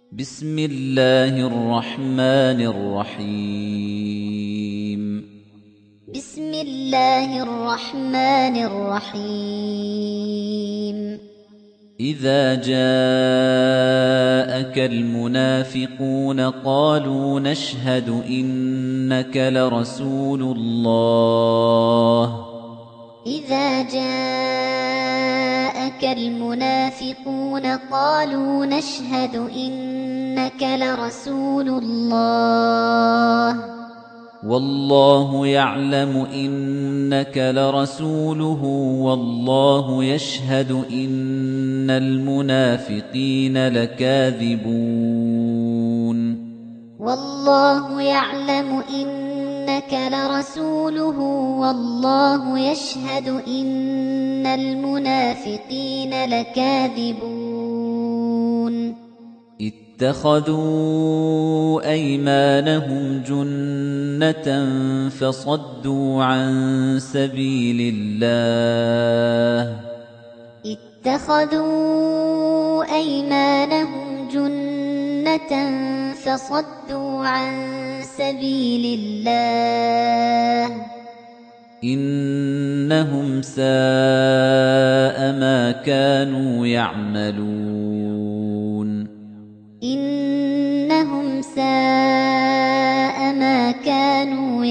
بسم الله الرحمن الرحيم بسم الله الرحمن الرحيم إذا جاءك المنافقون قالوا نشهد إنك لرسول الله إذا جاءك المنافقون قالوا نشهد إنك لرسول الله والله يعلم إنك لرسوله والله يشهد إن المنافقين لكاذبون والله يعلم إنك لرسوله والله يشهد إن المنافقين لكاذبون اتخذوا أيمانهم جنة فصدوا عن سبيل الله اتخذوا أيمانهم جنة فصدوا عن سبيل الله إنهم ساء ما كانوا يعملون إنهم ساء ما كانوا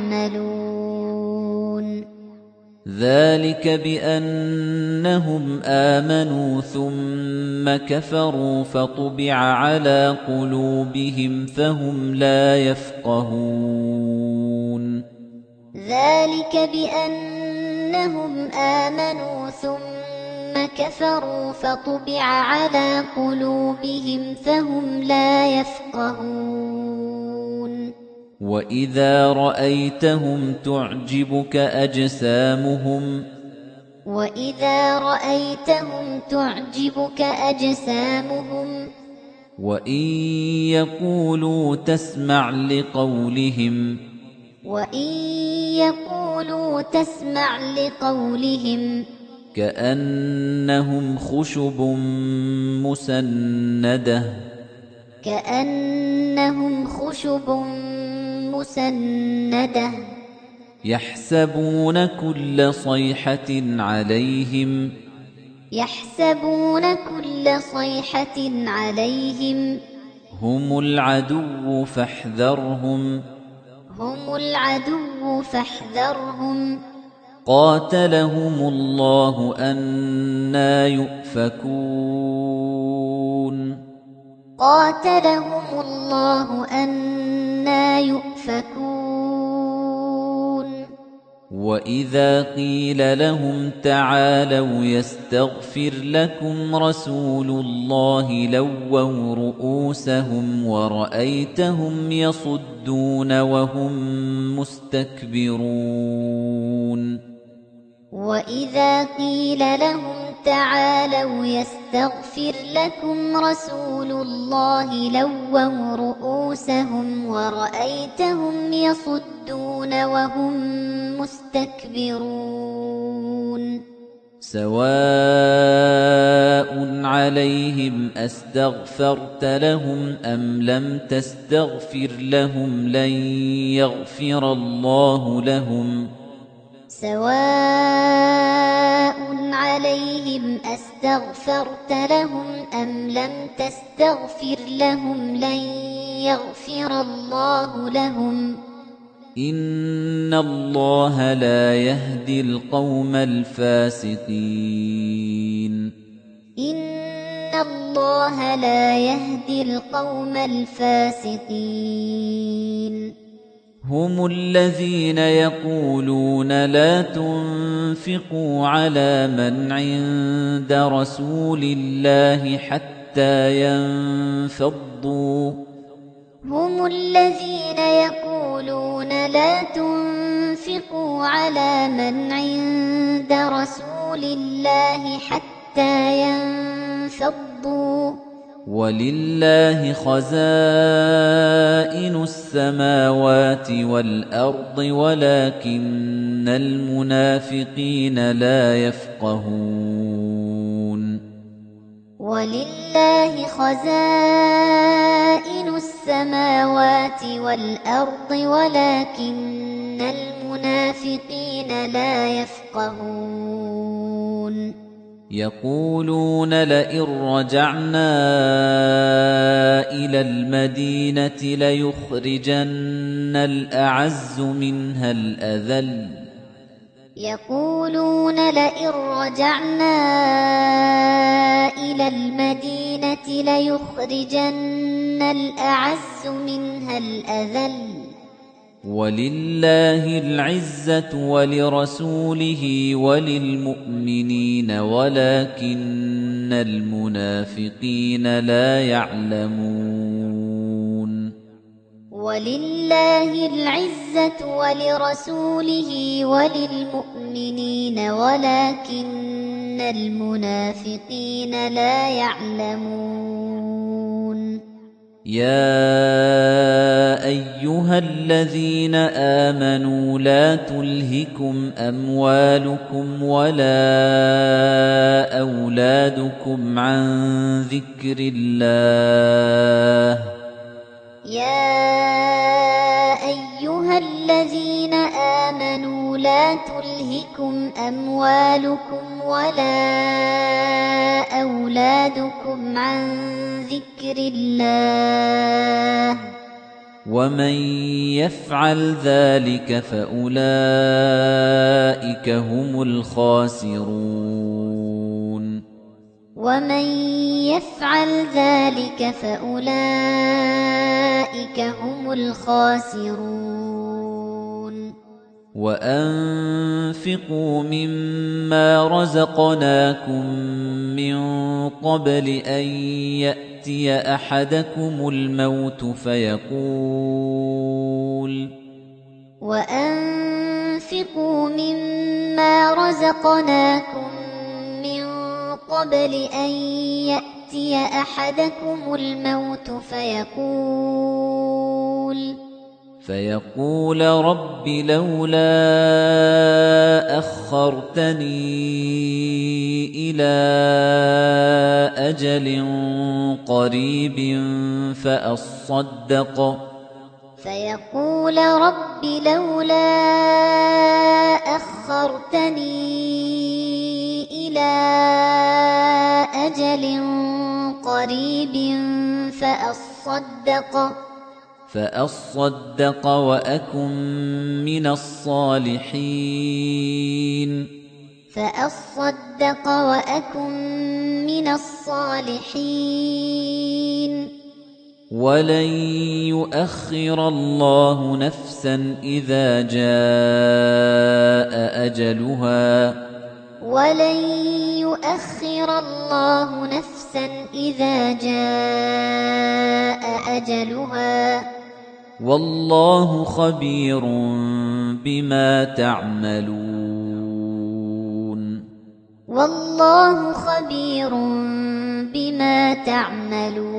يعملون ذلك بأنهم آمنوا ثم كفروا فطبع على قلوبهم فهم لا يفقهون ذلك بأنهم آمنوا ثم كفروا فطبع على قلوبهم فهم لا يفقهون وإذا رأيتهم تعجبك أجسامهم وإن يقولوا تسمع لقولهم كأنهم خشب مسندة يحسبون كل صيحة عليهم هم العدو فاحذرهم قاتلهم الله أنى يؤفكون وإذا قيل لهم تعالوا يستغفر لكم رسول الله لووا رؤوسهم ورأيتهم يصدون وهم مستكبرون وَإِذَا قِيلَ لَهُمْ تَعَالَوْا يَسْتَغْفِرْ لَكُمْ رَسُولُ اللَّهِ لَوَّوْا رُؤُوسَهُمْ وَرَأَيْتَهُمْ يَصُدُّونَ وَهُمْ مُسْتَكْبِرُونَ سَوَاءٌ عَلَيْهِمْ أَسْتَغْفَرْتَ لَهُمْ أَمْ لَمْ تَسْتَغْفِرْ لَهُمْ لَنْ يَغْفِرَ اللَّهُ لَهُمْ سواء عليهم أستغفرت لهم أم لم تستغفر لهم لن يغفر الله لهم إن الله لا يهدي القوم الفاسقين هم الذين يقولون لا تنفقوا على من عند رسول الله حتى ينفضوا ولله خزائن السماوات والأرض ولكن المنافقين لا يفقهون ولله خزائن السماوات والأرض ولكن المنافقين لا يفقهون يقولون لئن رجعنا إلى المدينة ليخرجن الأعز منها الأذل يقولون لئن رجعنا إلى المدينة ليخرجن الأعز منها الأذل ولله العزة ولرسوله وللمؤمنين ولكن المنافقين لا يعلمون ولله العزة ولرسوله وللمؤمنين ولكن المنافقين لا يعلمون يا أيها الذين آمنوا لا تلهكم أموالكم ولا أولادكم عن ذكر الله يا أيها الذين آمنوا لا تلهكم أموالكم ولا أولادكم عن ذكر الله ومن يفعل ذلك فأولئك هم الخاسرون ومن يفعل ذلك فأولئك هم الخاسرون وأنفقوا مما رزقناكم من قبل أن يأتي أحدكم الموت وأنفقوا مما رزقناكم من قبل أن يأتي أحدكم الموت فيقول رب لولا أخرتني إلى أجل قريب فيقول رب لولا أخرتني إلى أجل قريب فأصدق وأكن من الصالحين ولن يؤخر الله نفسا إذا جاء أجلها ولن يؤخر الله نفسا إذا جاء أجلها والله خبير بما تعملون